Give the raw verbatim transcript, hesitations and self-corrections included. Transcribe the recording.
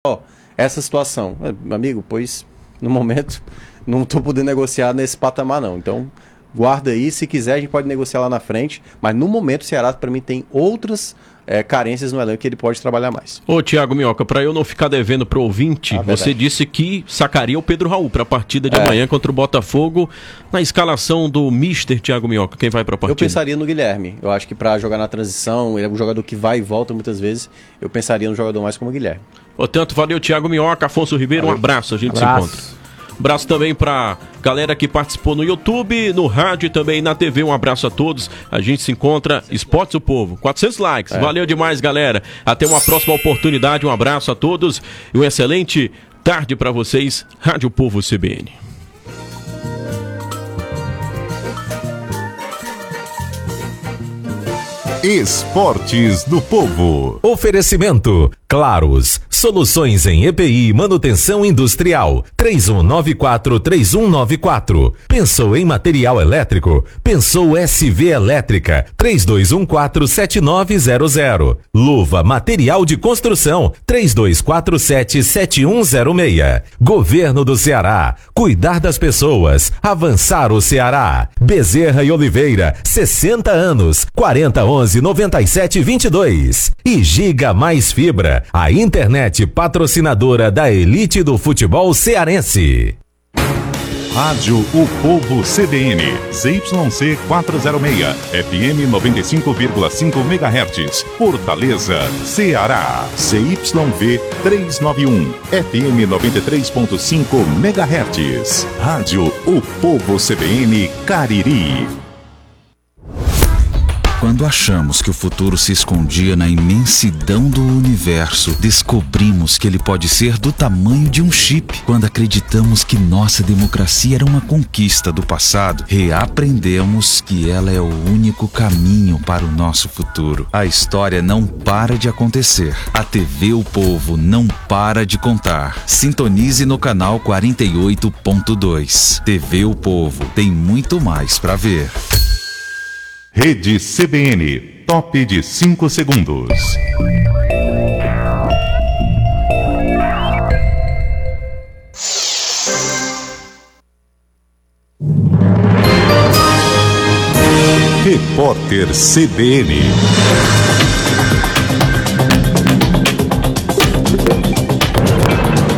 ó, essa situação. Meu amigo, pois, no momento, não estou podendo negociar nesse patamar, não. Então, guarda aí. Se quiser, a gente pode negociar lá na frente. Mas, no momento, o Ceará, para mim, tem outras é, carências no elenco que ele pode trabalhar mais. Ô, Thiago Minhoca, para eu não ficar devendo pro ouvinte, ah, você verdade. disse que sacaria o Pedro Raul para a partida de é. amanhã contra o Botafogo. Na escalação do mister Thiago Minhoca, quem vai para a partida? Eu pensaria no Guilherme. Eu acho que para jogar na transição, ele é um jogador que vai e volta muitas vezes. Eu pensaria no jogador mais como o Guilherme. Portanto, valeu, Thiago Minhoca, Afonso Ribeiro, valeu. Um abraço, a gente abraço. se encontra. Abraço também pra galera que participou no YouTube, no rádio e também na T V. Um abraço a todos. A gente se encontra. Esportes do Povo. quatrocentos likes. É. Valeu demais, galera. Até uma próxima oportunidade. Um abraço a todos e uma excelente tarde pra vocês. Rádio Povo C B N. Esportes do Povo. Oferecimento Claros, soluções em E P I e manutenção industrial. três um nove quatro, três um nove quatro. Pensou em material elétrico? Pensou S V Elétrica. três dois um quatro, sete nove zero zero. Luva Material de Construção. três dois quatro sete, sete um zero seis. Governo do Ceará. Cuidar das pessoas. Avançar o Ceará. Bezerra e Oliveira. sessenta anos. quarenta onze, noventa e sete, vinte e dois. E Giga Mais Fibra. A internet patrocinadora da elite do futebol cearense. Rádio O Povo C B N, Z Y C quatrocentos e seis, F M noventa e cinco vírgula cinco megahertz, Fortaleza, Ceará, C Y V trezentos e noventa e um, F M noventa e três ponto cinco megahertz, Rádio O Povo C B N, Cariri. Quando achamos que o futuro se escondia na imensidão do universo, descobrimos que ele pode ser do tamanho de um chip. Quando acreditamos que nossa democracia era uma conquista do passado, reaprendemos que ela é o único caminho para o nosso futuro. A história não para de acontecer. A T V O Povo não para de contar. Sintonize no canal quarenta e oito ponto dois. T V O Povo tem muito mais para ver. Rede C B N, top de cinco segundos. Repórter C B N.